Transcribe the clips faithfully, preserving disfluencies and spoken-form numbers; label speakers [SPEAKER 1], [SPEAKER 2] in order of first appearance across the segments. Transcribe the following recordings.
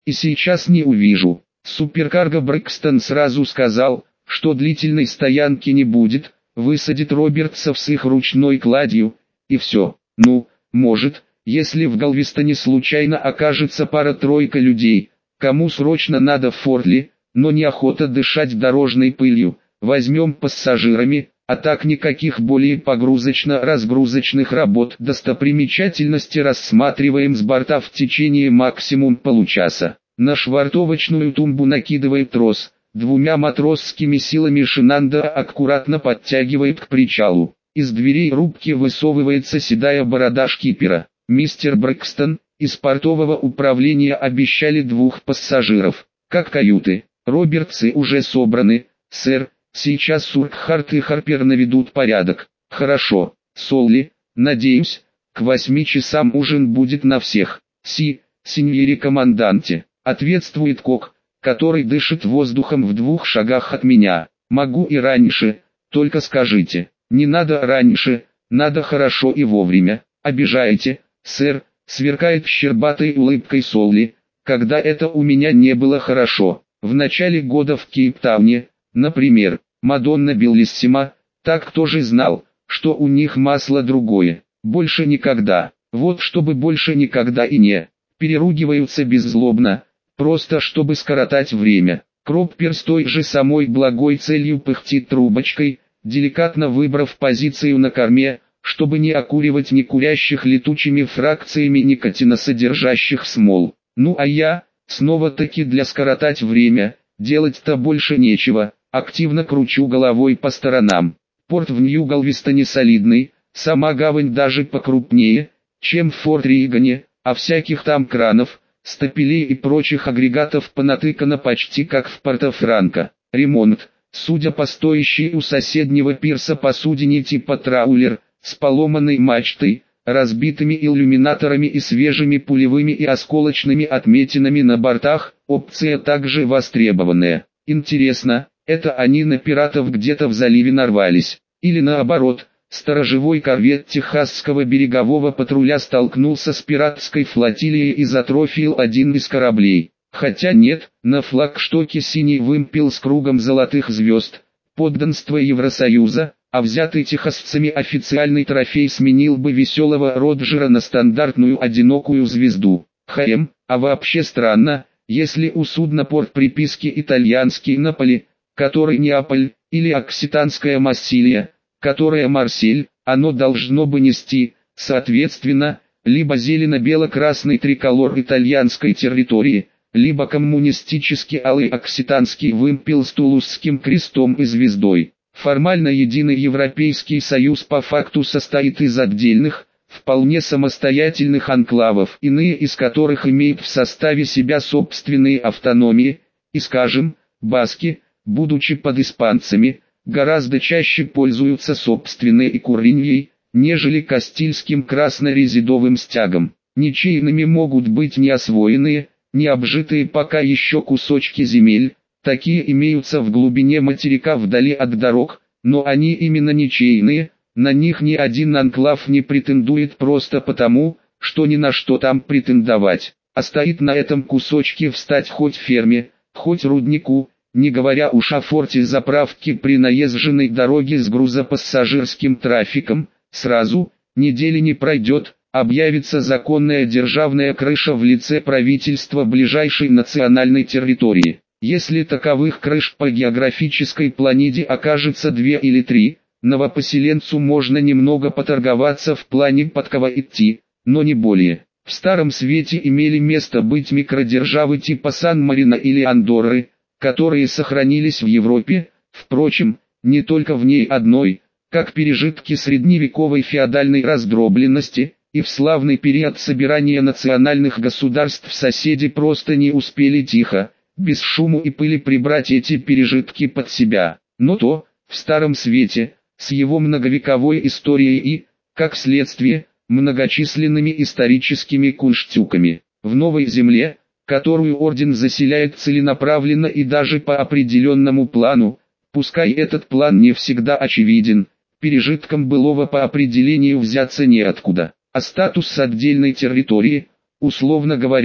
[SPEAKER 1] И сейчас не увижу. Суперкарго Брэкстон сразу сказал, что длительной стоянки не будет, высадит Робертсов с их ручной кладью, и все. Ну, может, если в Галвестоне случайно окажется пара-тройка людей, кому срочно надо в Форт-Ли, но неохота дышать дорожной пылью, возьмем пассажирами, а так никаких более погрузочно-разгрузочных работ. Достопримечательности рассматриваем с борта в течение максимум получаса. На швартовочную тумбу накидывает трос, двумя матросскими силами Шинанда аккуратно подтягивает к причалу. Из дверей рубки высовывается седая борода шкипера. Мистер Брэкстон, из портового управления обещали двух пассажиров. Как каюты? Робертсы уже собраны, сэр. Сейчас Суркхарт и Харпер наведут порядок. Хорошо, Солли, надеюсь, к восьми часам ужин будет на всех. Си, сеньоре команданте, ответствует Кок, который дышит воздухом в двух шагах от меня. Могу и раньше, только скажите. Не надо раньше, надо хорошо и вовремя. Обижаете, сэр, сверкает щербатой улыбкой Солли, когда это у меня не было хорошо. В начале года в Кейптауне, например, Мадонна Беллиссима, так тоже знал, что у них масло другое. Больше никогда, вот чтобы больше никогда и не. Переругиваются беззлобно, просто чтобы скоротать время. Кроппер с той же самой благой целью пыхтит трубочкой, деликатно выбрав позицию на корме, чтобы не окуривать некурящих летучими фракциями никотиносодержащих смол. Ну а я, снова-таки для скоротать время, делать-то больше нечего, активно кручу головой по сторонам. Порт в Нью-Галвестоне солидный, сама гавань даже покрупнее, чем в Форт-Ригане, а всяких там кранов, стапелей и прочих агрегатов понатыкано почти как в Порто-Франко. Ремонт, судя по стоящей у соседнего пирса посудине типа траулер, с поломанной мачтой, разбитыми иллюминаторами и свежими пулевыми и осколочными отметинами на бортах, опция также востребованная. Интересно, это они на пиратов где-то в заливе нарвались, или наоборот, сторожевой корвет Техасского берегового патруля столкнулся с пиратской флотилией и затрофил один из кораблей. Хотя нет, на флагштоке синий вымпел с кругом золотых звезд, подданство Евросоюза, а взятый техасцами официальный трофей сменил бы веселого Роджера на стандартную одинокую звезду. Хм, а вообще странно, если у судна порт приписки итальянский Наполи, который Неаполь, или окситанская Массилия, которая Марсель, оно должно бы нести, соответственно, либо зелено-бело-красный триколор итальянской территории, либо коммунистический алый окситанский вымпел с тулузским крестом и звездой. Формально единый Европейский Союз по факту состоит из отдельных, вполне самостоятельных анклавов, иные из которых имеют в составе себя собственные автономии, и, скажем, баски, будучи под испанцами, гораздо чаще пользуются собственной икуриньей, нежели кастильским краснорезидовым стягом. Ничейными могут быть неосвоенные, не обжитые пока еще кусочки земель, такие имеются в глубине материка вдали от дорог, но они именно ничейные, на них ни один анклав не претендует просто потому, что ни на что там претендовать, а стоит на этом кусочке встать хоть ферме, хоть руднику, не говоря уж о форте заправки при наезженной дороге с грузопассажирским трафиком, сразу, недели не пройдет, объявится законная державная крыша в лице правительства ближайшей национальной территории. Если таковых крыш по географической планиде окажется две или три, новопоселенцу можно немного поторговаться в плане под кого идти, но не более. В Старом Свете имели место быть микродержавы типа Сан-Марино или Андорры, которые сохранились в Европе, впрочем, не только в ней одной, как пережитки средневековой феодальной раздробленности, и в славный период собирания национальных государств соседи просто не успели тихо, без шуму и пыли прибрать эти пережитки под себя. Но то, в Старом Свете, с его многовековой историей и, как следствие, многочисленными историческими кунштюками, в Новой Земле, которую орден заселяет целенаправленно и даже по определенному плану, пускай этот план не всегда очевиден, пережиткам былого по определению взяться неоткуда, а статус отдельной территории, условно говоря,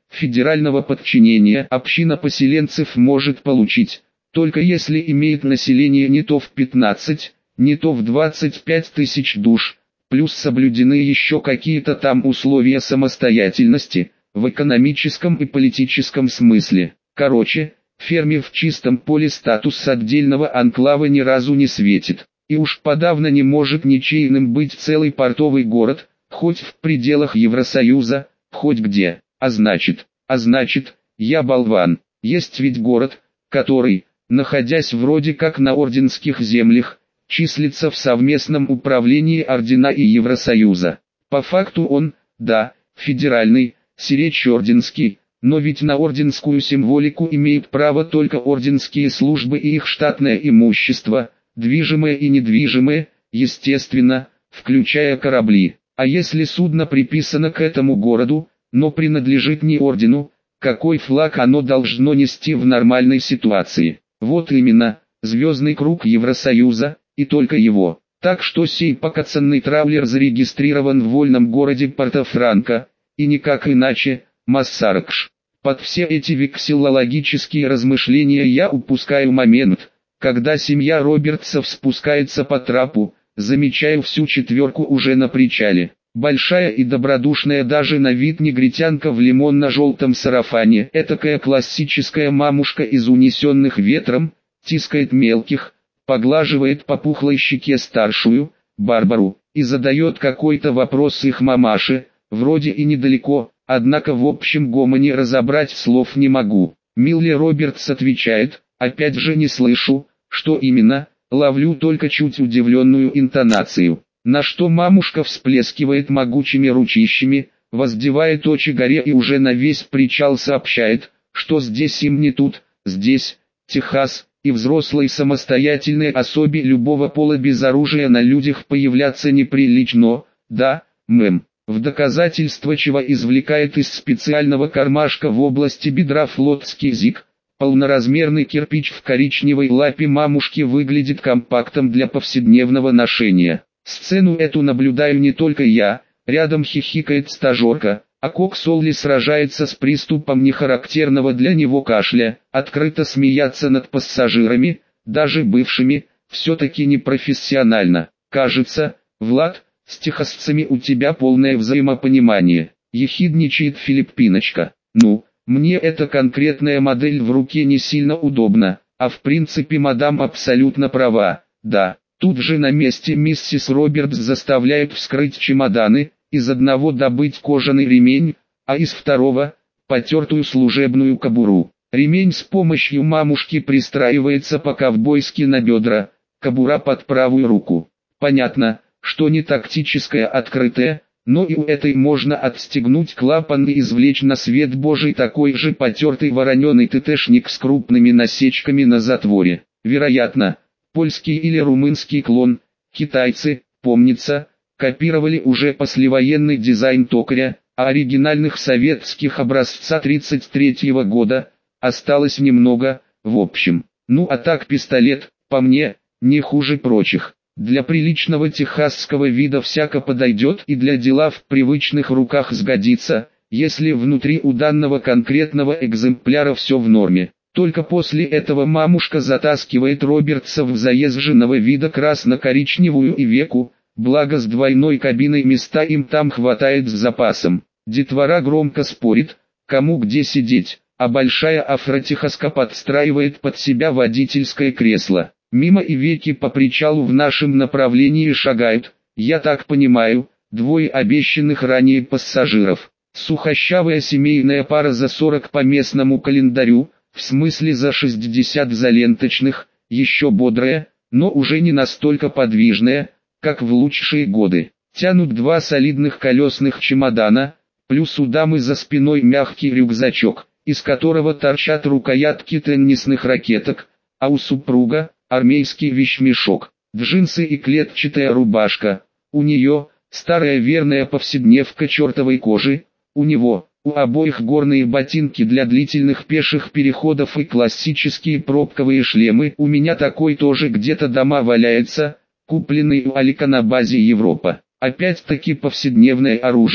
[SPEAKER 1] федерального подчинения община поселенцев может получить, только если имеет население не то в пятнадцать, не то в двадцать пять тысяч душ, плюс соблюдены еще какие-то там условия самостоятельности, в экономическом и политическом смысле. Короче, ферме в чистом поле статус отдельного анклава ни разу не светит, и уж подавно не может ничейным быть целый портовый город, хоть в пределах Евросоюза, хоть где. А значит, а значит, я болван, есть ведь город, который, находясь вроде как на орденских землях, числится в совместном управлении ордена и Евросоюза. По факту он, да, федеральный, сиречь орденский, но ведь на орденскую символику имеют право только орденские службы и их штатное имущество, движимое и недвижимое, естественно, включая корабли. А если судно приписано к этому городу, но принадлежит не ордену, какой флаг оно должно нести в нормальной ситуации? Вот именно, звездный круг Евросоюза, и только его. Так что сей покоцанный траулер зарегистрирован в вольном городе Порто-Франко, и никак иначе, Массаракш. Под все эти вексиллологические размышления я упускаю момент, когда семья Робертсов спускается по трапу, замечаю всю четверку уже на причале. Большая и добродушная даже на вид негритянка в лимонно-желтом сарафане, этакая классическая мамушка из унесенных ветром, тискает мелких, поглаживает по пухлой щеке старшую, Барбару, и задает какой-то вопрос их мамаше, вроде и недалеко, однако в общем гомоне разобрать слов не могу. Милли Робертс отвечает, опять же не слышу, что именно, ловлю только чуть удивленную интонацию. На что мамушка всплескивает могучими ручищами, воздевает очи горе и уже на весь причал сообщает, что здесь им не тут, здесь, Техас, и взрослой самостоятельной особе любого пола без оружия на людях появляться неприлично, да, мэм. В доказательство чего извлекает из специального кармашка в области бедра флотский зиг. Полноразмерный кирпич в коричневой лапе мамушки выглядит компактом для повседневного ношения. Сцену эту наблюдаю не только я, рядом хихикает стажерка, а Кок Солли сражается с приступом нехарактерного для него кашля, открыто смеяться над пассажирами, даже бывшими, все-таки непрофессионально. Кажется, Влад, с техасцами у тебя полное взаимопонимание, ехидничает Филиппиночка. Ну, мне эта конкретная модель в руке не сильно удобна, а в принципе мадам абсолютно права, да. Тут же на месте миссис Робертс заставляют вскрыть чемоданы, из одного добыть кожаный ремень, а из второго – потертую служебную кобуру. Ремень с помощью мамушки пристраивается по-ковбойски на бедра, кобура под правую руку. Понятно, что не тактическая открытая, но и у этой можно отстегнуть клапан и извлечь на свет Божий такой же потертый вороненый ТТшник с крупными насечками на затворе. Вероятно, польский или румынский клон, китайцы, помнится, копировали уже послевоенный дизайн токаря, а оригинальных советских образца тридцать третьего года осталось немного, в общем. Ну а так пистолет, по мне, не хуже прочих. Для приличного техасского вида всяко подойдет и для дела в привычных руках сгодится, если внутри у данного конкретного экземпляра все в норме. Только после этого мамушка затаскивает Робертса в заезженного вида красно-коричневую и веку, благо с двойной кабиной места им там хватает с запасом. Детвора громко спорит, кому где сидеть, а большая афротехаска подстраивает под себя водительское кресло. Мимо и веки по причалу в нашем направлении шагают, я так понимаю, двое обещанных ранее пассажиров. Сухощавая семейная пара за сорок по местному календарю, в смысле за шестьдесят за ленточных, еще бодрая, но уже не настолько подвижная, как в лучшие годы. Тянут два солидных колесных чемодана, плюс у дамы за спиной мягкий рюкзачок, из которого торчат рукоятки теннисных ракеток, а у супруга – армейский вещмешок, джинсы и клетчатая рубашка, у нее – старая верная повседневка чертовой кожи, у него – у обоих горные ботинки для длительных пеших переходов и классические пробковые шлемы. У меня такой тоже где-то дома валяется, купленный у Алика на базе Европа. Опять-таки повседневное оружие,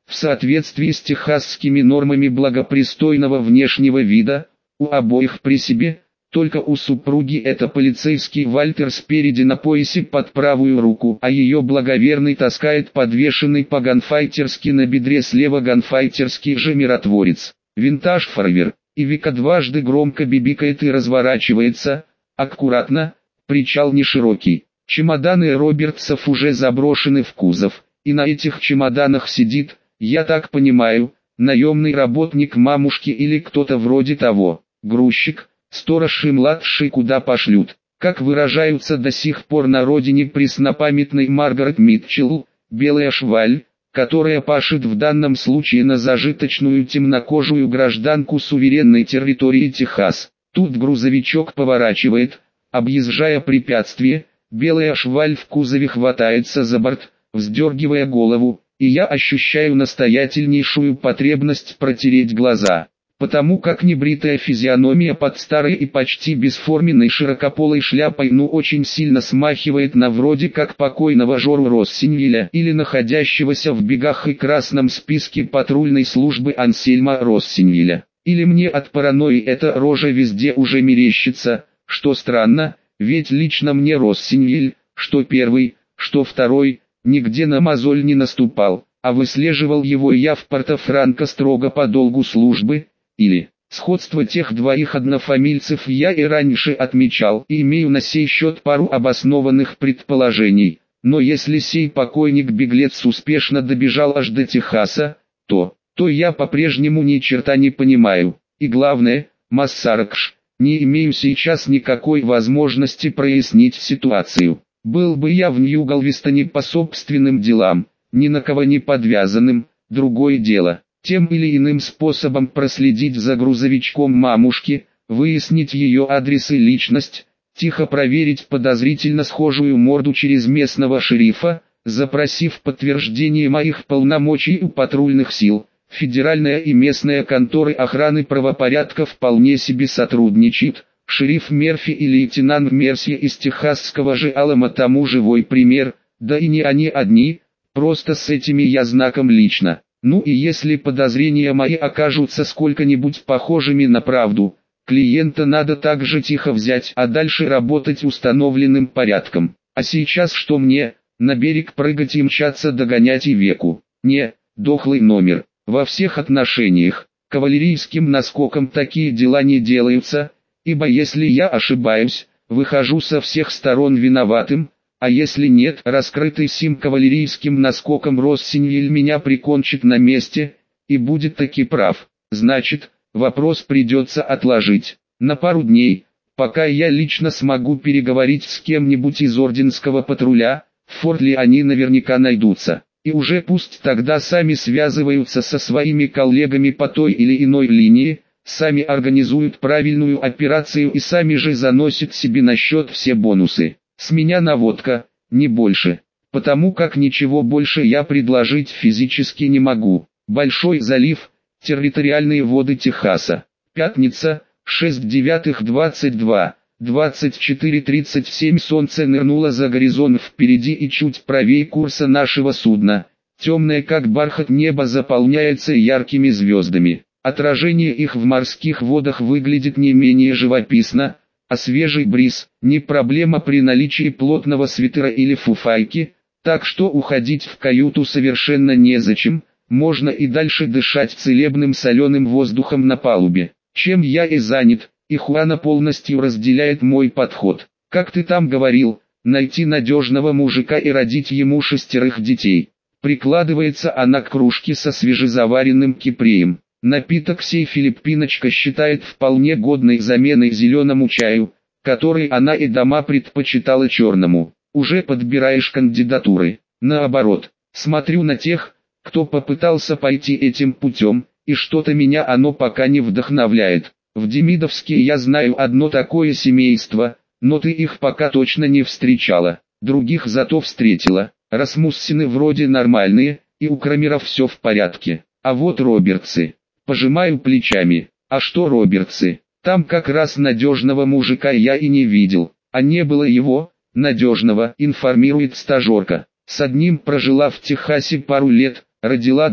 [SPEAKER 1] в соответствии с техасскими нормами благопристойного внешнего вида, у обоих при себе, только у супруги это полицейский Вальтер спереди на поясе под правую руку, а ее благоверный таскает подвешенный по-ганфайтерски на бедре слева ганфайтерский же миротворец. Винтаж фарвер, и Вика дважды громко бибикает и разворачивается, аккуратно, причал не широкий. Чемоданы Робертсов уже заброшены в кузов, и на этих чемоданах сидит, я так понимаю, наемный работник мамушки или кто-то вроде того, грузчик, сторож и младший куда пошлют. Как выражаются до сих пор на родине преснопамятной Маргарет Митчелл, белая шваль, которая пашет в данном случае на зажиточную темнокожую гражданку суверенной территории Техас. Тут грузовичок поворачивает, объезжая препятствие, белая шваль в кузове хватается за борт, вздергивая голову, и я ощущаю настоятельнейшую потребность протереть глаза, потому как небритая физиономия под старой и почти бесформенной широкополой шляпой ну очень сильно смахивает на вроде как покойного Жору Россинвиля или находящегося в бегах и красном списке патрульной службы Ансельма Россинвиля. Или мне от паранойи эта рожа везде уже мерещится, что странно, ведь лично мне Россинвиль, что первый, что второй, нигде на мозоль не наступал, а выслеживал его я в Порто-Франко строго по долгу службы. Или, сходство тех двоих однофамильцев я и раньше отмечал и имею на сей счет пару обоснованных предположений, но если сей покойник-беглец успешно добежал аж до Техаса, то, то я по-прежнему ни черта не понимаю, и главное, Массаракш, не имею сейчас никакой возможности прояснить ситуацию. Был бы я в Нью-Галвестоне по собственным делам, ни на кого не подвязанным, другое дело. Тем или иным способом проследить за грузовичком мамушки, выяснить ее адрес и личность, тихо проверить подозрительно схожую морду через местного шерифа, запросив подтверждение моих полномочий у патрульных сил. Федеральная и местная конторы охраны правопорядка вполне себе сотрудничают. Шериф Мерфи и лейтенант Мерси из техасского же Алама тому живой пример, да и не они одни, просто с этими я знаком лично. Ну и если подозрения мои окажутся сколько-нибудь похожими на правду, клиента надо также тихо взять, а дальше работать установленным порядком. А сейчас что мне, на берег прыгать и мчаться догонять и веку? Не, дохлый номер. Во всех отношениях, кавалерийским наскоком такие дела не делаются, ибо если я ошибаюсь, выхожу со всех сторон виноватым, а если нет, раскрытый сим кавалерийским наскоком Россинвиль меня прикончит на месте, и будет таки прав. Значит, вопрос придется отложить на пару дней, пока я лично смогу переговорить с кем-нибудь из орденского патруля, в Форт-Ли они наверняка найдутся. И уже пусть тогда сами связываются со своими коллегами по той или иной линии, сами организуют правильную операцию и сами же заносят себе на счет все бонусы. С меня наводка, не больше, потому как ничего больше я предложить физически не могу. Большой залив, территориальные воды Техаса. Пятница, шесть девятых двадцать два, двадцать четыре тридцать семь. Солнце нырнуло за горизонт впереди и чуть правее курса нашего судна. Темное как бархат небо заполняется яркими звездами. Отражение их в морских водах выглядит не менее живописно, а свежий бриз – не проблема при наличии плотного свитера или фуфайки, так что уходить в каюту совершенно незачем, можно и дальше дышать целебным соленым воздухом на палубе. Чем я и занят, и Хуана полностью разделяет мой подход. Как ты там говорил, найти надежного мужика и родить ему шестерых детей. Прикладывается она к кружке со свежезаваренным кипреем. Напиток сей филиппиночка считает вполне годной заменой зеленому чаю, который она и дома предпочитала черному. Уже подбираешь кандидатуры. Наоборот, смотрю на тех, кто попытался пойти этим путем, и что-то меня оно пока не вдохновляет. В Демидовске я знаю одно такое семейство, но ты их пока точно не встречала. Других зато встретила. Расмуссины вроде нормальные, и у Крамеров все в порядке. А вот Робертсы. Пожимаю плечами. А что Робертсы? Там как раз надежного мужика я и не видел. А не было его, надежного, информирует стажерка. С одним прожила в Техасе пару лет, родила дочь,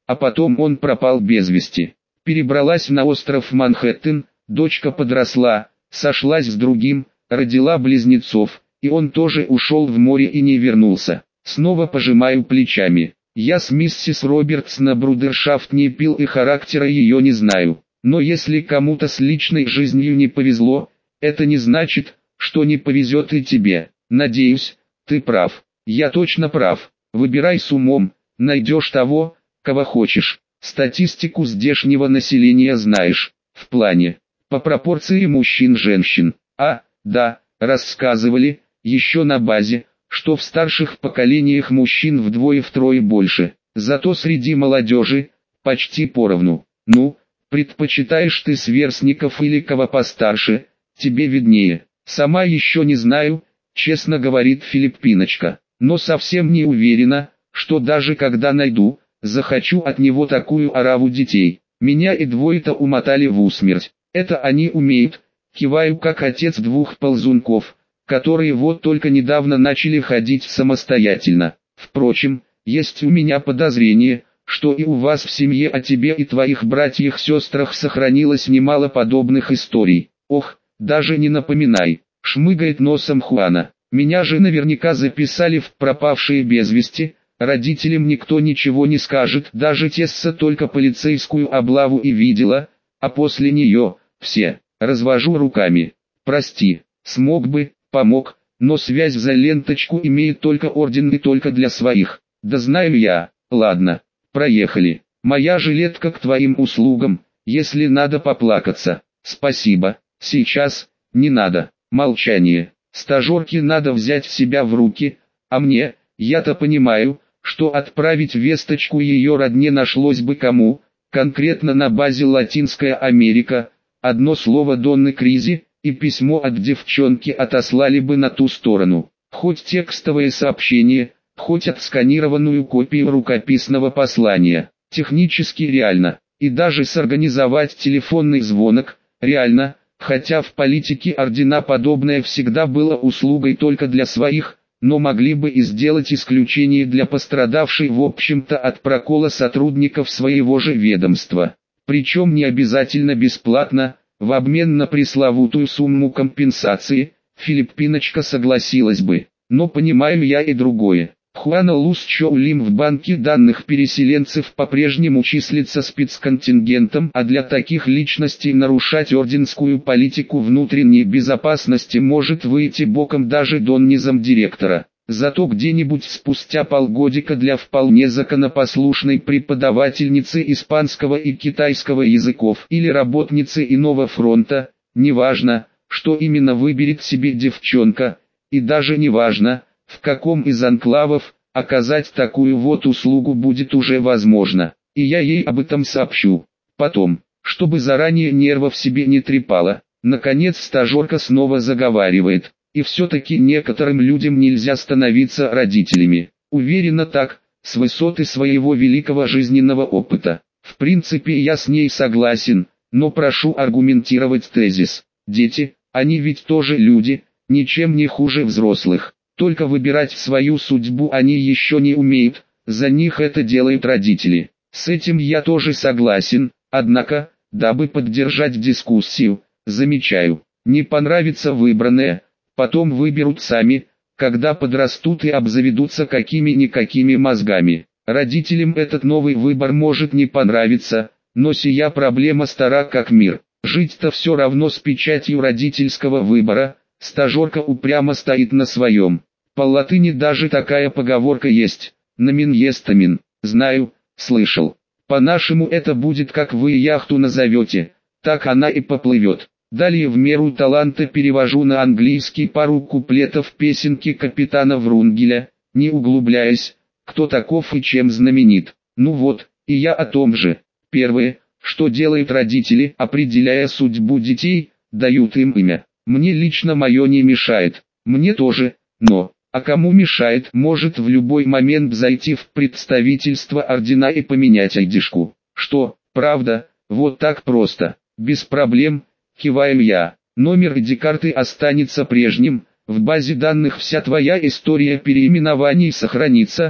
[SPEAKER 1] а потом он пропал без вести. Перебралась на остров Манхэттен, дочка подросла, сошлась с другим, родила близнецов, и он тоже ушел в море и не вернулся. Снова пожимаю плечами. Я с миссис Робертс на брудершафт не пил и характера ее не знаю. Но если кому-то с личной жизнью не повезло, это не значит, что не повезет и тебе. Надеюсь, ты прав. Я точно прав. Выбирай с умом, найдешь того, кого хочешь. Статистику здешнего населения знаешь. В плане, по пропорции мужчин-женщин. А, да, рассказывали, еще на базе, что в старших поколениях мужчин вдвое-втрое больше. Зато среди молодежи, почти поровну. Ну, предпочитаешь ты сверстников или кого постарше, тебе виднее. Сама еще не знаю, честно говорит Филиппиночка, но совсем не уверена, что даже когда найду, захочу от него такую ораву детей. Меня и двое-то умотали в усмерть. Это они умеют, киваю как отец двух ползунков, которые вот только недавно начали ходить самостоятельно. Впрочем, есть у меня подозрение, что и у вас в семье о тебе и твоих братьях-сестрах сохранилось немало подобных историй. Ох, даже не напоминай, шмыгает носом Хуана. Меня же наверняка записали в пропавшие без вести, родителям никто ничего не скажет, даже Тесса только полицейскую облаву и видела, а после нее, все, развожу руками. Прости, смог бы, помог, но связь за ленточку имеет только орден и только для своих. Да знаю я, ладно, проехали. Моя жилетка к твоим услугам, если надо поплакаться. Спасибо, сейчас, не надо. Молчание. Стажерке надо взять себя в руки, а мне, я-то понимаю, что отправить весточку ее родне нашлось бы кому, конкретно на базе Латинская Америка, одно слово Донны Кризи, и письмо от девчонки отослали бы на ту сторону. Хоть текстовое сообщение, хоть отсканированную копию рукописного послания. Технически реально, и даже сорганизовать телефонный звонок, реально, хотя в политике ордена подобное всегда было услугой только для своих, но могли бы и сделать исключение для пострадавшей в общем-то от прокола сотрудников своего же ведомства. Причем не обязательно бесплатно, в обмен на пресловутую сумму компенсации, Филиппиночка согласилась бы. Но понимаю я и другое. Хуана Лус Чоулим в банке данных переселенцев по-прежнему числится спецконтингентом, а для таких личностей нарушать орденскую политику внутренней безопасности может выйти боком даже доннизом директора. Зато где-нибудь спустя полгодика для вполне законопослушной преподавательницы испанского и китайского языков или работницы иного фронта, неважно, что именно выберет себе девчонка, и даже неважно, в каком из анклавов, оказать такую вот услугу будет уже возможно, и я ей об этом сообщу. Потом, чтобы заранее нервов себе не трепало, наконец стажерка снова заговаривает. И все-таки некоторым людям нельзя становиться родителями. Уверена так, с высоты своего великого жизненного опыта. В принципе я с ней согласен, но прошу аргументировать тезис. Дети, они ведь тоже люди, ничем не хуже взрослых. Только выбирать свою судьбу они еще не умеют, за них это делают родители. С этим я тоже согласен, однако, дабы поддержать дискуссию, замечаю, не понравится выбранное, потом выберут сами, когда подрастут и обзаведутся какими-никакими мозгами. Родителям этот новый выбор может не понравиться, но сия проблема стара как мир. Жить-то все равно с печатью родительского выбора, стажерка упрямо стоит на своем. По латыни даже такая поговорка есть, «Номин есть амин». Знаю, слышал. По-нашему это будет как вы яхту назовете, так она и поплывет. Далее в меру таланта перевожу на английский пару куплетов песенки капитана Врунгеля, не углубляясь, кто таков и чем знаменит. Ну вот, и я о том же. Первое, что делают родители, определяя судьбу детей, дают им имя. Мне лично мое не мешает, мне тоже, но, а кому мешает, может в любой момент зайти в представительство ордена и поменять айдишку. Что, правда, вот так просто, без проблем. Киваю я. Номер ай ди-карты останется прежним, в базе данных вся твоя история переименований сохранится,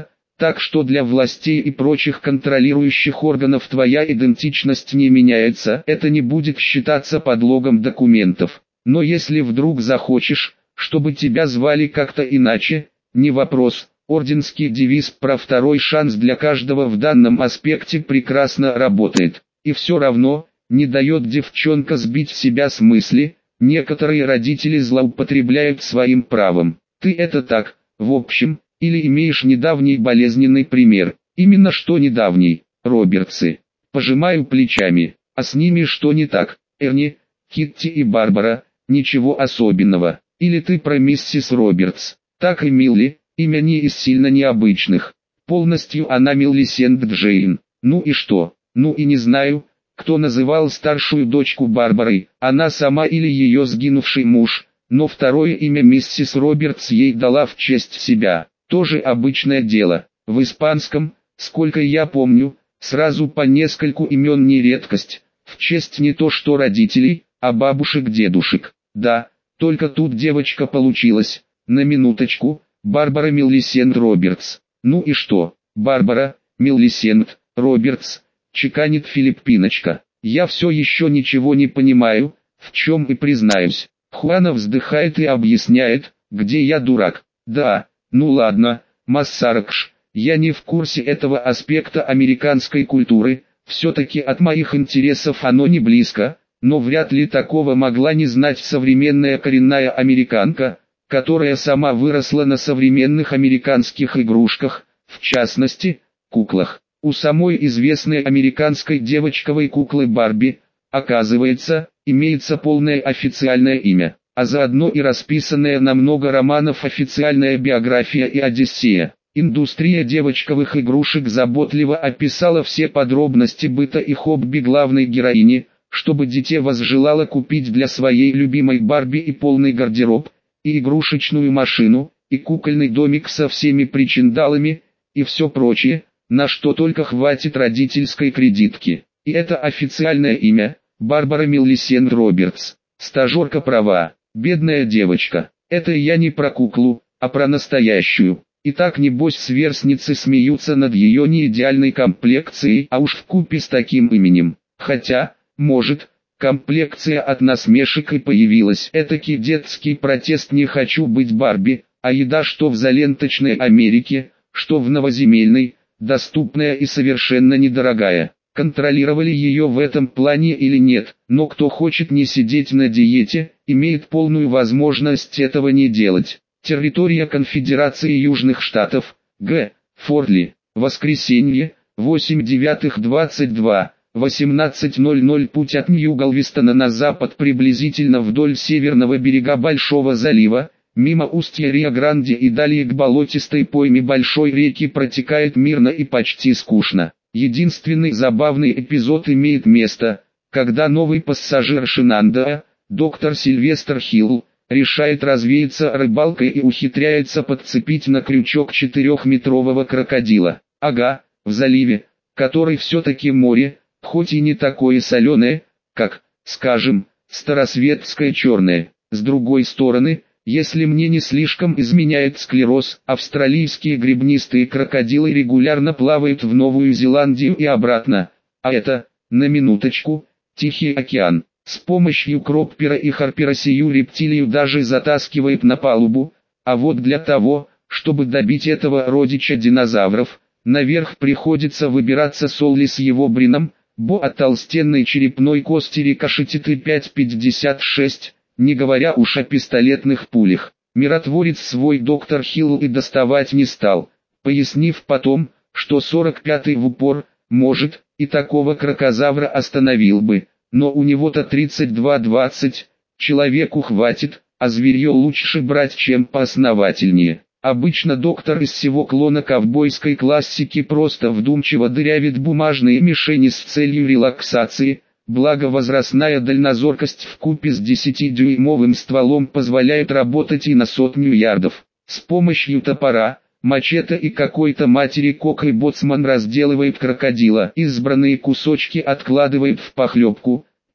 [SPEAKER 1] Так что для властей и прочих контролирующих органов твоя идентичность не меняется, это не будет считаться подлогом документов. Но если вдруг захочешь, чтобы тебя звали как-то иначе, не вопрос. Орденский девиз про второй шанс для каждого в данном аспекте прекрасно работает. И все равно, не дает девчонка сбить себя с мысли, некоторые родители злоупотребляют своим правом. Ты это так, в общем, или имеешь недавний болезненный пример. Именно что недавний, Робертсы. Пожимаю плечами. А с ними что не так? Эрни, Китти и Барбара, ничего особенного. Или ты про миссис Робертс? Так и Милли, имя не из сильно необычных. Полностью она Миллисент Джейн. Ну и что? Ну и не знаю, кто называл старшую дочку Барбарой, она сама или ее сгинувший муж, но второе имя миссис Робертс ей дала в честь себя. Тоже обычное дело. В испанском, сколько я помню, сразу по нескольку имен не редкость, в честь не то что родителей, а бабушек-дедушек. Да, только тут девочка получилась, на минуточку, Барбара Миллисент Робертс. Ну и что, Барбара, Миллисент, Робертс, чеканит Филиппиночка. Я все еще ничего не понимаю, в чем и признаюсь. Хуана вздыхает и объясняет, где я дурак. Да, ну ладно, Массаракш, я не в курсе этого аспекта американской культуры, все-таки от моих интересов оно не близко, но вряд ли такого могла не знать современная коренная американка, которая сама выросла на современных американских игрушках, в частности, куклах. У самой известной американской девочковой куклы Барби, оказывается, имеется полное официальное имя, а заодно и расписанная на много романов официальная биография и Одиссея. Индустрия девочковых игрушек заботливо описала все подробности быта и хобби главной героини, чтобы дитя возжелало купить для своей любимой Барби и полный гардероб, и игрушечную машину, и кукольный домик со всеми причиндалами, и все прочее, на что только хватит родительской кредитки. И это официальное имя, Барбара Миллисент Робертс. Стажерка права, бедная девочка. Это я не про куклу, а про настоящую. И так небось сверстницы смеются над ее неидеальной комплекцией, а уж вкупе с таким именем. Хотя, может, комплекция от насмешек и появилась. Этакий детский протест «не хочу быть Барби», а еда что в заленточной Америке, что в новоземельной, доступная и совершенно недорогая. Контролировали ее в этом плане или нет, но кто хочет не сидеть на диете, имеет полную возможность этого не делать. Территория Конфедерации Южных Штатов, Г. Фордли, воскресенье, восемь девятых двадцать два, восемнадцать ноль ноль. Путь от Нью-Галвестона на запад приблизительно вдоль северного берега Большого залива, мимо устья Рио-Гранде и далее к болотистой пойме большой реки протекает мирно и почти скучно. Единственный забавный эпизод имеет место, когда новый пассажир Шинандаа, доктор Сильвестр Хилл, решает развеяться рыбалкой и ухитряется подцепить на крючок четырехметрового крокодила. Ага, в заливе, который все-таки море, хоть и не такое соленое, как, скажем, Старосветское Черное. С другой стороны, если мне не слишком изменяет склероз, австралийские гребнистые крокодилы регулярно плавают в Новую Зеландию и обратно, а это, на минуточку, Тихий океан. С помощью кроппера и харпера сию рептилию даже затаскивает на палубу, а вот для того, чтобы добить этого родича динозавров, наверх приходится выбираться Солли с его брином, бо от толстенной черепной кости рикошетит и пять пятьдесят шесть. Не говоря уж о пистолетных пулях. Миротворец свой доктор Хилл и доставать не стал, пояснив потом, что сорок пятый в упор, может, и такого крокозавра остановил бы, но у него-то тридцать два двадцать, человеку хватит, а зверье лучше брать чем поосновательнее. Обычно доктор из всего клона ковбойской классики просто вдумчиво дырявит бумажные мишени с целью релаксации. Благо возрастная дальнозоркость вкупе с десятидюймовым стволом позволяет работать и на сотню ярдов. С помощью топора, мачете и какой-то матери кокой боцман разделывает крокодила. Избранные кусочки откладывает в похлебку,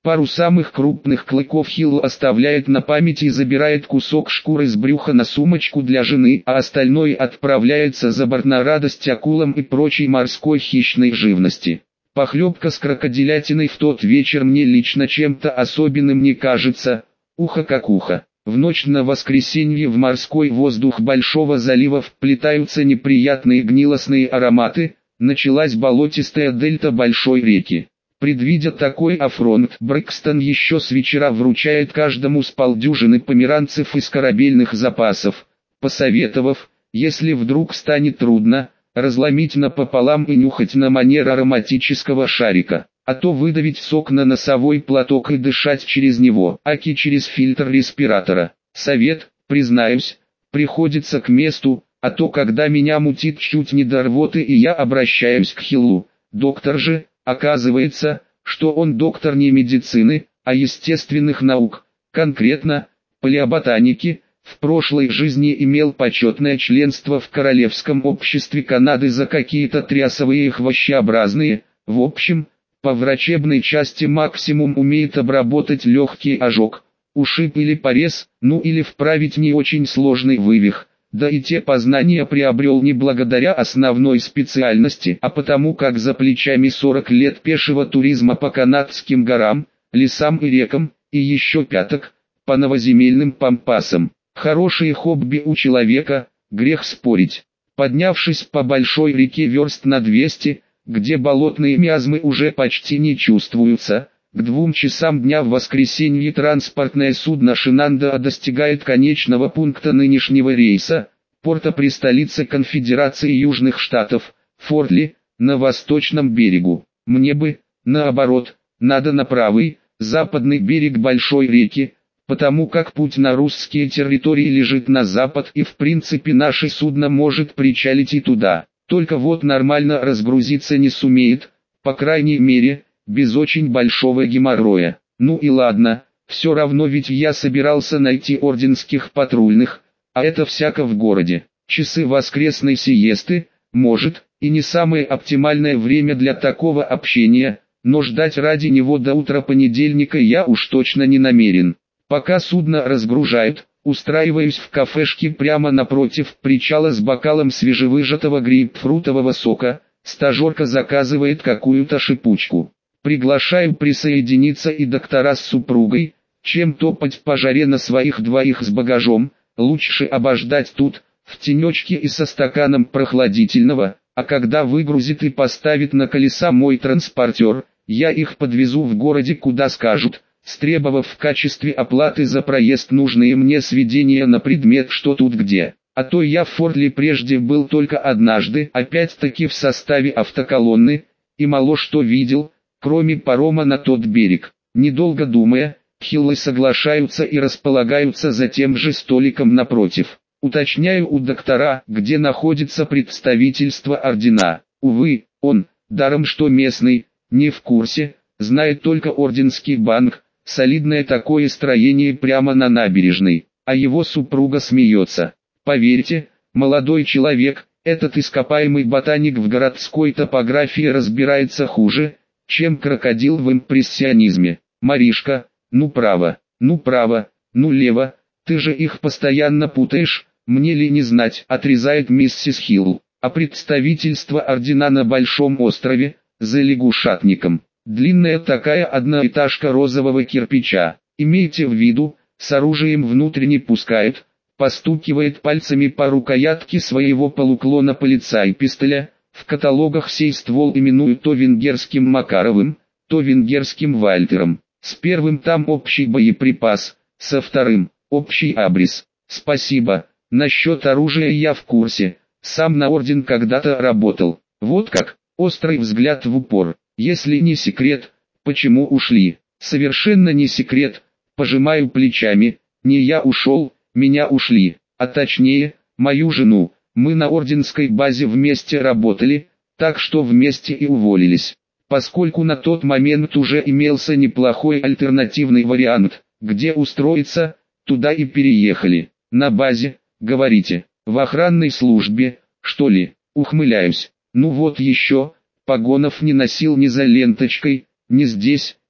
[SPEAKER 1] Пару самых крупных клыков Хилл оставляет на память и забирает кусок шкуры с брюха на сумочку для жены, а остальное отправляется за борт на радость акулам и прочей морской хищной живности. Похлебка с крокодилятиной в тот вечер мне лично чем-то особенным не кажется, ухо как ухо. В ночь на воскресенье в морской воздух Большого залива вплетаются неприятные гнилостные ароматы, началась болотистая дельта Большой реки. Предвидя такой афронт, Брэкстон еще с вечера вручает каждому с полдюжины померанцев из корабельных запасов, посоветовав, если вдруг станет трудно, разломить напополам и нюхать на манер ароматического шарика, а то выдавить сок на носовой платок и дышать через него, аки через фильтр респиратора. Совет, признаюсь, приходится к месту, а то когда меня мутит чуть не до рвоты и я обращаюсь к Хиллу, доктор же, оказывается, что он доктор не медицины, а естественных наук, конкретно, палеоботаники, в прошлой жизни имел почетное членство в Королевском обществе Канады за какие-то трясовые хвощеобразные, в общем, по врачебной части максимум умеет обработать легкий ожог, ушиб или порез, ну или вправить не очень сложный вывих. Да и те познания приобрел не благодаря основной специальности, а потому как за плечами сорок лет пешего туризма по канадским горам, лесам и рекам, и еще пяток, по новоземельным пампасам. Хорошее хобби у человека, грех спорить. Поднявшись по большой реке верст на двести, где болотные миазмы уже почти не чувствуются, к двум часам дня в воскресенье транспортное судно «Шинандаа» достигает конечного пункта нынешнего рейса, порта при столице Конфедерации Южных Штатов, Форт Ли, на восточном берегу. Мне бы, наоборот, надо на правый, западный берег большой реки, потому как путь на русские территории лежит на запад и в принципе наше судно может причалить и туда. Только вот нормально разгрузиться не сумеет, по крайней мере, без очень большого геморроя. Ну и ладно, все равно ведь я собирался найти орденских патрульных, а это всяко в городе. Часы воскресной сиесты, может, и не самое оптимальное время для такого общения, но ждать ради него до утра понедельника я уж точно не намерен. Пока судно разгружают, устраиваюсь в кафешке прямо напротив причала с бокалом свежевыжатого грейпфрутового сока, стажерка заказывает какую-то шипучку. Приглашаю присоединиться и доктора с супругой, чем топать по жаре на своих двоих с багажом, лучше обождать тут, в тенечке и со стаканом прохладительного, а когда выгрузит и поставит на колеса мой транспортер, я их подвезу в городе куда скажут, стребовав в качестве оплаты за проезд нужные мне сведения на предмет что тут где. А то я в Форт Ли прежде был только однажды, опять-таки в составе автоколонны, и мало что видел, кроме парома на тот берег. Недолго думая, Хиллы соглашаются и располагаются за тем же столиком напротив. Уточняю у доктора, где находится представительство ордена. Увы, он, даром что местный, не в курсе, знает только орденский банк, солидное такое строение прямо на набережной, а его супруга смеется. Поверьте, молодой человек, этот ископаемый ботаник в городской топографии разбирается хуже, чем крокодил в импрессионизме. Маришка, ну право, ну право, ну лево, ты же их постоянно путаешь, мне ли не знать, отрезает миссис Хилл. А представительство ордена на Большом острове, за лягушатником. Длинная такая одноэтажка розового кирпича. Имейте в виду, с оружием внутрь не пускают, постукивает пальцами по рукоятке своего полуклона полицай-пистоля. В каталогах сей ствол именуют то венгерским Макаровым, то венгерским Вальтером. С первым там общий боеприпас, со вторым – общий абрис. Спасибо, насчет оружия я в курсе, сам на орден когда-то работал. Вот как, острый взгляд в упор. Если не секрет, почему ушли? Совершенно не секрет, пожимаю плечами, не я ушел, меня ушли, а точнее, мою жену. Мы на орденской базе вместе работали, так что вместе и уволились. Поскольку на тот момент уже имелся неплохой альтернативный вариант, где устроиться, туда и переехали. На базе, говорите, в охранной службе, что ли, ухмыляюсь. Ну вот еще, погонов не носил ни за ленточкой, ни здесь,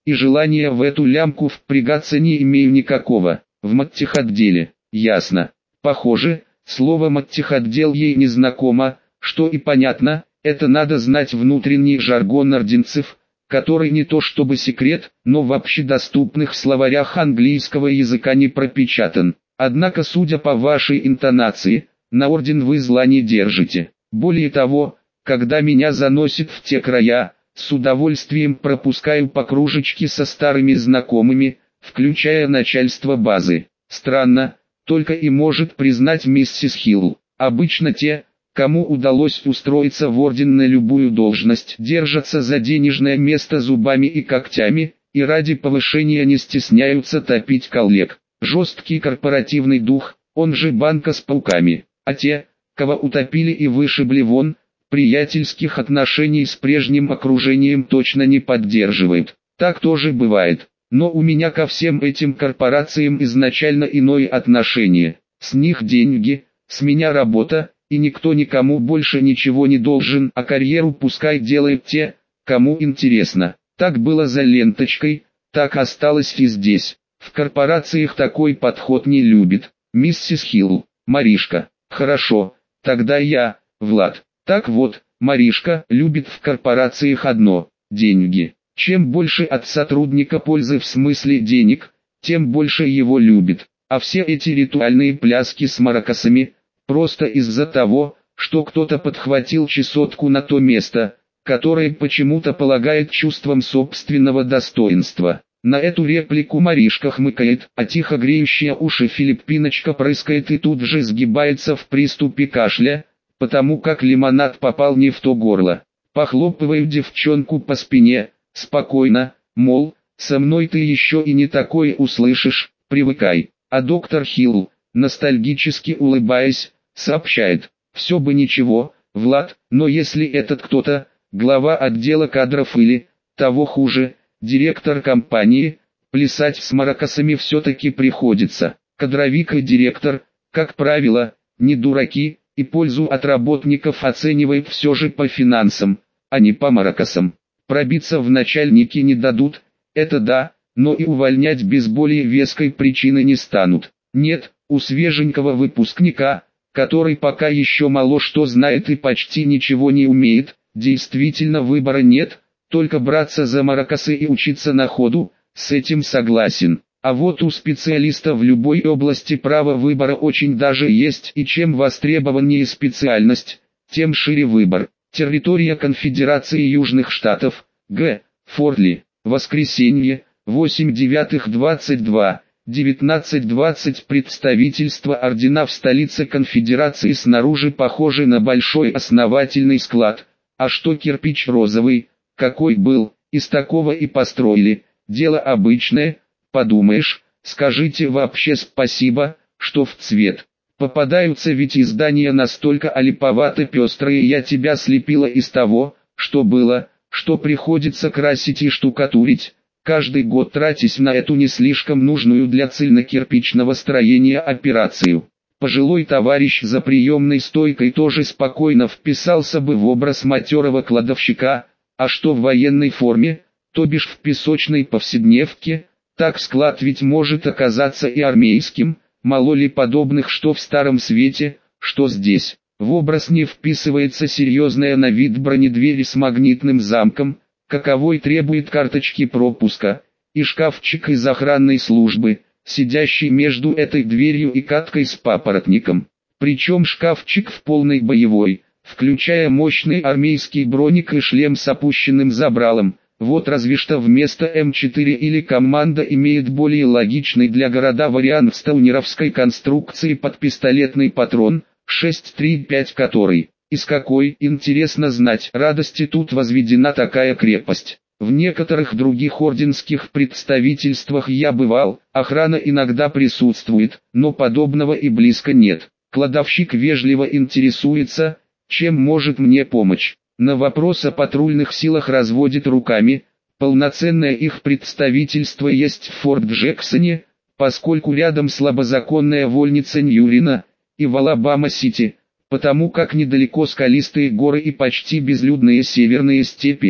[SPEAKER 1] и желания в эту лямку впрягаться не имею никакого. В маттехотделе, ясно. Похоже, слово маттехотдел ей не знакомо, что и понятно, это надо знать внутренний жаргон орденцев, который не то чтобы секрет, но в общедоступных словарях английского языка не пропечатан. Однако, судя по вашей интонации, на орден вы зла не держите. Более того, когда меня заносит в те края, с удовольствием пропускаю по кружечке со старыми знакомыми, включая начальство базы. Странно, только и может признать миссис Хилл. Обычно те, кому удалось устроиться в орден на любую должность, держатся за денежное место зубами и когтями, и ради повышения не стесняются топить коллег. Жесткий корпоративный дух, он же банка с пауками. А те, кого утопили и вышибли вон, приятельских отношений с прежним окружением точно не поддерживают. Так тоже бывает. Но у меня ко всем этим корпорациям изначально иное отношение. С них деньги, с меня работа, и никто никому больше ничего не должен, а карьеру пускай делают те, кому интересно. Так было за ленточкой, так осталось и здесь. В корпорациях такой подход не любит. Миссис Хилл, Маришка. Хорошо, тогда я, Влад. Так вот, Маришка любит в корпорациях одно – деньги. Чем больше от сотрудника пользы в смысле денег, тем больше его любит. А все эти ритуальные пляски с маракасами – просто из-за того, что кто-то подхватил чесотку на то место, которое почему-то полагает чувством собственного достоинства. На эту реплику Маришка хмыкает, а тихо греющая уши Филиппиночка прыскает и тут же сгибается в приступе кашля, потому как лимонад попал не в то горло. Похлопываю девчонку по спине, спокойно, мол, со мной ты еще и не такое услышишь, привыкай. А доктор Хилл, ностальгически улыбаясь, сообщает, все бы ничего, Влад, но если этот кто-то, глава отдела кадров или, того хуже, директор компании, плясать с маракасами все-таки приходится. Кадровик и директор, как правило, не дураки, и пользу от работников оценивают все же по финансам, а не по маракасам. Пробиться в начальники не дадут, это да, но и увольнять без более веской причины не станут. Нет, у свеженького выпускника, который пока еще мало что знает и почти ничего не умеет, действительно выбора нет, только браться за маракасы и учиться на ходу, с этим согласен. А вот у специалиста в любой области права выбора очень даже есть, и чем востребованнее специальность, тем шире выбор. Территория Конфедерации Южных Штатов, Г. Форт-Ли, воскресенье, восемь девятых двадцать два, девятнадцать двадцать. Представительство ордена в столице Конфедерации снаружи похоже на большой основательный склад, а что кирпич розовый, какой был, из такого и построили, дело обычное, подумаешь, скажите вообще спасибо, что в цвет. Попадаются ведь издания настолько олиповато пестрые, я тебя слепила из того, что было, что приходится красить и штукатурить, каждый год тратясь на эту не слишком нужную для цельнокирпичного строения операцию. Пожилой товарищ за приемной стойкой тоже спокойно вписался бы в образ матерого кладовщика, а что в военной форме, то бишь в песочной повседневке, так склад ведь может оказаться и армейским, мало ли подобных что в Старом Свете, что здесь. В образ не вписывается серьезная на вид бронедверь с магнитным замком, каковой требует карточки пропуска, и шкафчик из охранной службы, сидящий между этой дверью и каткой с папоротником. Причем шкафчик в полной боевой, включая мощный армейский броник и шлем с опущенным забралом. Вот разве что вместо эм четыре или команда имеет более логичный для города вариант стоунеровской конструкции под пистолетный патрон, шесть три пять который. Из какой, интересно знать, радости тут возведена такая крепость. В некоторых других орденских представительствах я бывал, охрана иногда присутствует, но подобного и близко нет. Кладовщик вежливо интересуется, чем может мне помочь. На вопрос о патрульных силах разводит руками, полноценное их представительство есть в Форт-Джексоне, поскольку рядом слабозаконная вольница Ньюрина, и в Алабама-Сити, потому как недалеко скалистые горы и почти безлюдные северные степи,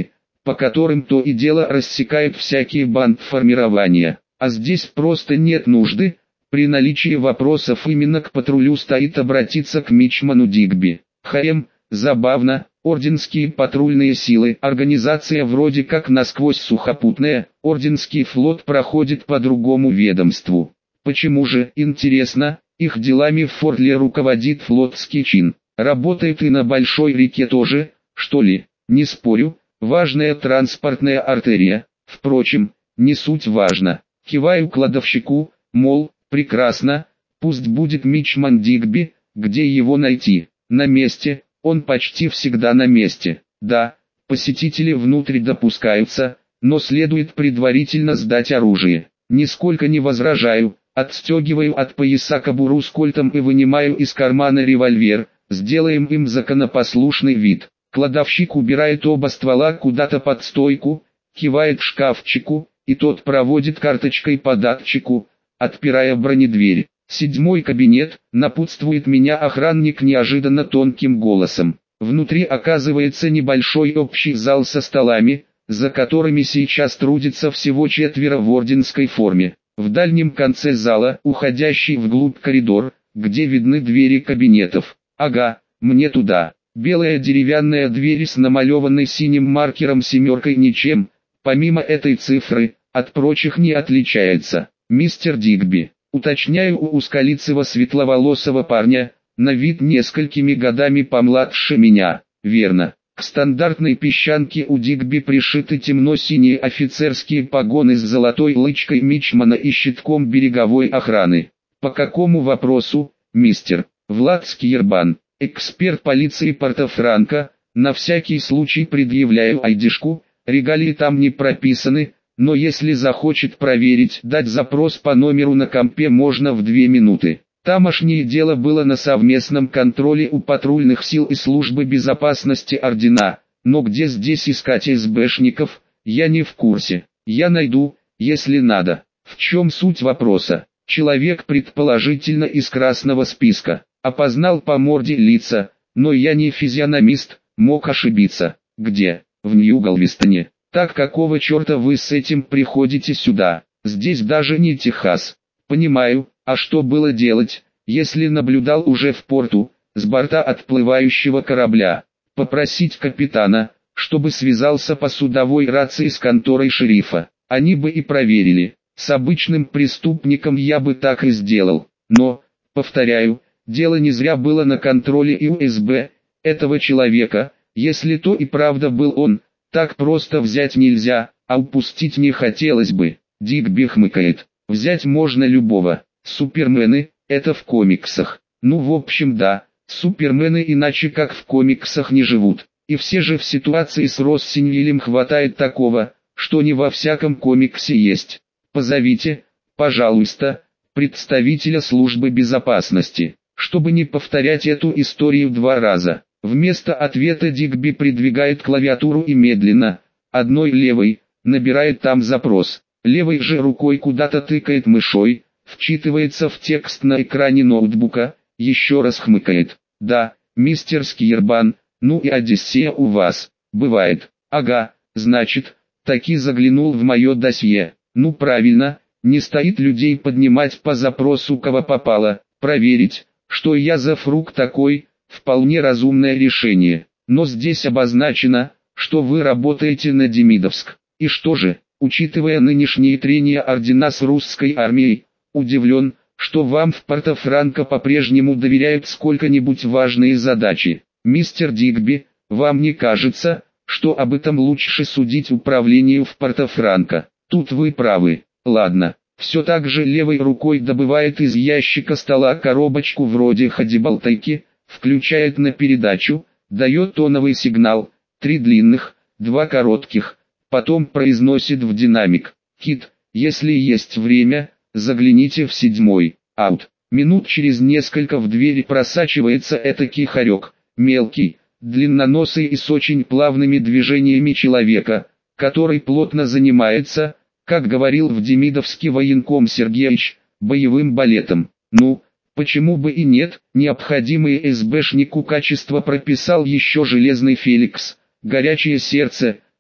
[SPEAKER 1] по которым то и дело рассекают всякие бандформирования. А здесь просто нет нужды. При наличии вопросов именно к патрулю стоит обратиться к мичману Дигби. Хм, забавно, орденские патрульные силы, организация вроде как насквозь сухопутная, орденский флот проходит по другому ведомству. Почему же, интересно, их делами в Фортле руководит флотский чин? Работает и на большой реке тоже, что ли? Не спорю, важная транспортная артерия, впрочем, не суть важно. Киваю кладовщику, мол, прекрасно, пусть будет мичман Дигби, где его найти? На месте, он почти всегда на месте. Да, посетители внутрь допускаются, но следует предварительно сдать оружие. Нисколько не возражаю, отстегиваю от пояса кобуру с кольтом и вынимаю из кармана револьвер, сделаем им законопослушный вид. Кладовщик убирает оба ствола куда-то под стойку, кивает шкафчику, и тот проводит карточкой по датчику, отпирая бронедверь. Седьмой кабинет, напутствует меня охранник неожиданно тонким голосом. Внутри оказывается небольшой общий зал со столами, за которыми сейчас трудится всего четверо в орденской форме. В дальнем конце зала, уходящий вглубь коридор, где видны двери кабинетов. Ага, мне туда. Белая деревянная дверь с намалеванной синим маркером семеркой ничем, помимо этой цифры, от прочих не отличается. Мистер Дигби, уточняю у узколицего светловолосого парня, на вид несколькими годами помладше меня. Верно. К стандартной песчанке у Дигби пришиты темно-синие офицерские погоны с золотой лычкой мичмана и щитком береговой охраны. По какому вопросу, мистер? Влад Скьербан, эксперт полиции Порто-Франко, на всякий случай предъявляю айдишку, регалии там не прописаны, но если захочет проверить, дать запрос по номеру на компе можно в две минуты. Тамошнее дело было на совместном контроле у патрульных сил и службы безопасности ордена, но где здесь искать СБшников, я не в курсе. Я найду, если надо. В чем суть вопроса? Человек предположительно из красного списка. Опознал по морде лица, но я не физиономист, мог ошибиться. Где? В Нью-Галвестоне. Так какого черта вы с этим приходите сюда? Здесь даже не Техас. Понимаю, а что было делать, если наблюдал уже в порту, с борта отплывающего корабля? Попросить капитана, чтобы связался по судовой рации с конторой шерифа. Они бы и проверили. С обычным преступником я бы так и сделал. Но, повторяю, дело не зря было на контроле и у СБ. Этого человека, если то и правда был он, так просто взять нельзя, а упустить не хотелось бы. Дигби хмыкает. Взять можно любого. Супермены, это в комиксах. Ну в общем да, супермены иначе как в комиксах не живут. И все же в ситуации с Россинвилем хватает такого, что не во всяком комиксе есть. Позовите, пожалуйста, представителя службы безопасности, чтобы не повторять эту историю два раза. Вместо ответа Дигби придвигает клавиатуру и медленно, одной левой, набирает там запрос. Левой же рукой куда-то тыкает мышой, вчитывается в текст на экране ноутбука, еще раз хмыкает. Да, мистер Скьербан, ну и Одиссея у вас, бывает. Ага, значит, таки заглянул в мое досье. Ну правильно, не стоит людей поднимать по запросу кого попало, проверить, что я за фрукт такой, вполне разумное решение. Но здесь обозначено, что вы работаете на Демидовск. И что же, учитывая нынешние трения ордена с русской армией, удивлен, что вам в Порто-Франко по-прежнему доверяют сколько-нибудь важные задачи. Мистер Дигби, вам не кажется, что об этом лучше судить управлению в Порто-Франко? Тут вы правы. Ладно, все так же левой рукой добывает из ящика стола коробочку вроде ходибалтайки, включает на передачу, дает тоновый сигнал, три длинных, два коротких, потом произносит в динамик. Кит, если есть время, загляните в седьмой. Аут. Минут через несколько в двери просачивается этакий хорек, мелкий, длинноносый и с очень плавными движениями человека, который плотно занимается, как говорил в Демидовске военком Сергеевич, боевым балетом. Ну, почему бы и нет, необходимые СБшнику качества прописал еще Железный Феликс, горячее сердце,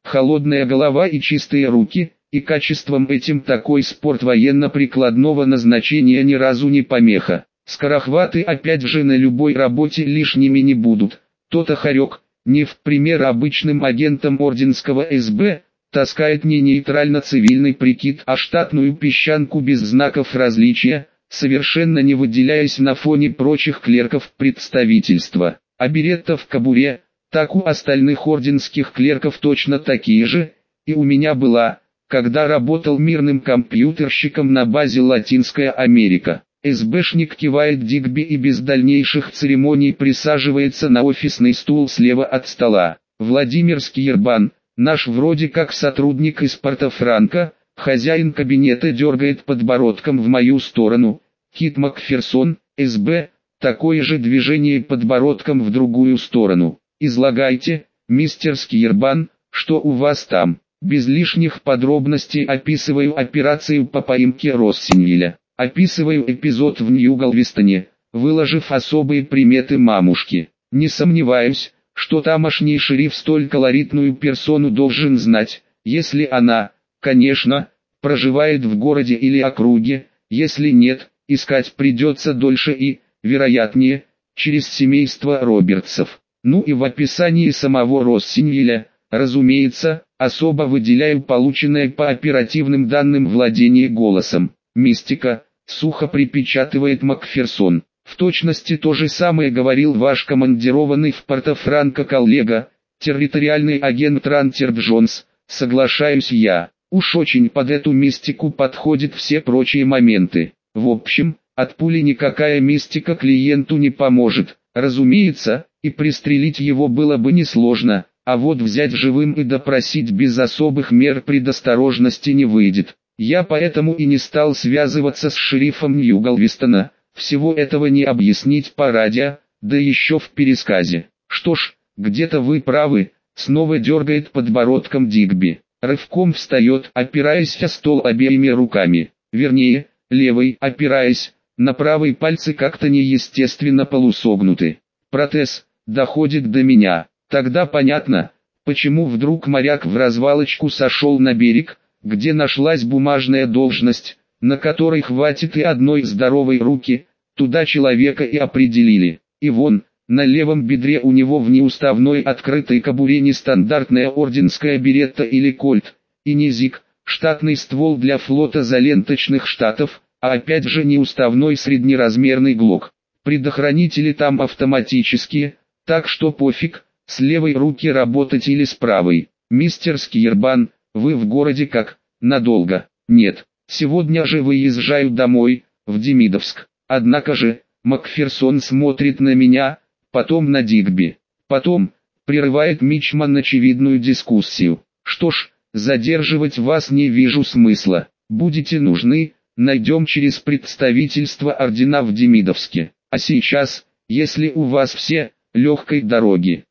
[SPEAKER 1] Холодная голова и чистые руки, и качеством этим такой спорт военно-прикладного назначения ни разу не помеха. Скорохваты опять же на любой работе лишними не будут. То-то хорек, не в пример обычным агентам орденского эс бэ, таскает не нейтрально-цивильный прикид, а штатную песчанку без знаков различия, совершенно не выделяясь на фоне прочих клерков представительства. А беретта в кобуре, так у остальных орденских клерков точно такие же, и у меня была, когда работал мирным компьютерщиком на базе Латинская Америка. эс бэшник кивает Дигби и без дальнейших церемоний присаживается на офисный стул слева от стола. Владимир Скиербан, наш вроде как сотрудник из Порто-Франко, хозяин кабинета дергает подбородком в мою сторону. Кит Макферсон, эс бэ, такое же движение подбородком в другую сторону. Излагайте, мистер Скиербан, что у вас там. Без лишних подробностей описываю операцию по поимке Россиньеля. Описываю эпизод в Нью-Галвестоне, выложив особые приметы мамушки. Не сомневаюсь, что тамошний шериф столь колоритную персону должен знать, если она, конечно, проживает в городе или округе, если нет, искать придется дольше и, вероятнее, через семейство Робертсов. Ну и в описании самого Россиньеля, разумеется, особо выделяю полученное по оперативным данным владение голосом. Мистика, сухо припечатывает Макферсон. В точности то же самое говорил ваш командированный в Порто-Франко коллега, территориальный агент Рантер Джонс, соглашаюсь я. Уж очень под эту мистику подходят все прочие моменты. В общем, от пули никакая мистика клиенту не поможет, разумеется, и пристрелить его было бы несложно, а вот взять живым и допросить без особых мер предосторожности не выйдет. Я поэтому и не стал связываться с шерифом Нью-Галвестона, всего этого не объяснить по радио, да еще в пересказе. Что ж, где-то вы правы, снова дергает подбородком Дигби. Рывком встает, опираясь о стол обеими руками, вернее, левой, опираясь, на правый пальцы как-то неестественно полусогнуты. Протез, доходит до меня, тогда понятно, почему вдруг моряк в развалочку сошел на берег, где нашлась бумажная должность, на которой хватит и одной здоровой руки, туда человека и определили. И вон, на левом бедре у него в неуставной открытой кобуре нестандартная орденская беретта или кольт, и не зиг, штатный ствол для флота заленточных штатов, а опять же неуставной среднеразмерный глок. Предохранители там автоматические, так что пофиг, с левой руки работать или с правой. Мистер Скиербан, вы в городе как? Надолго? Нет, сегодня же выезжаю домой, в Демидовск. Однако же, Макферсон смотрит на меня, потом на Дигби. Потом, прерывает Мичман очевидную дискуссию. Что ж, задерживать вас не вижу смысла. Будете нужны, найдем через представительство ордена в Демидовске. А сейчас, если у вас все, легкой дороги.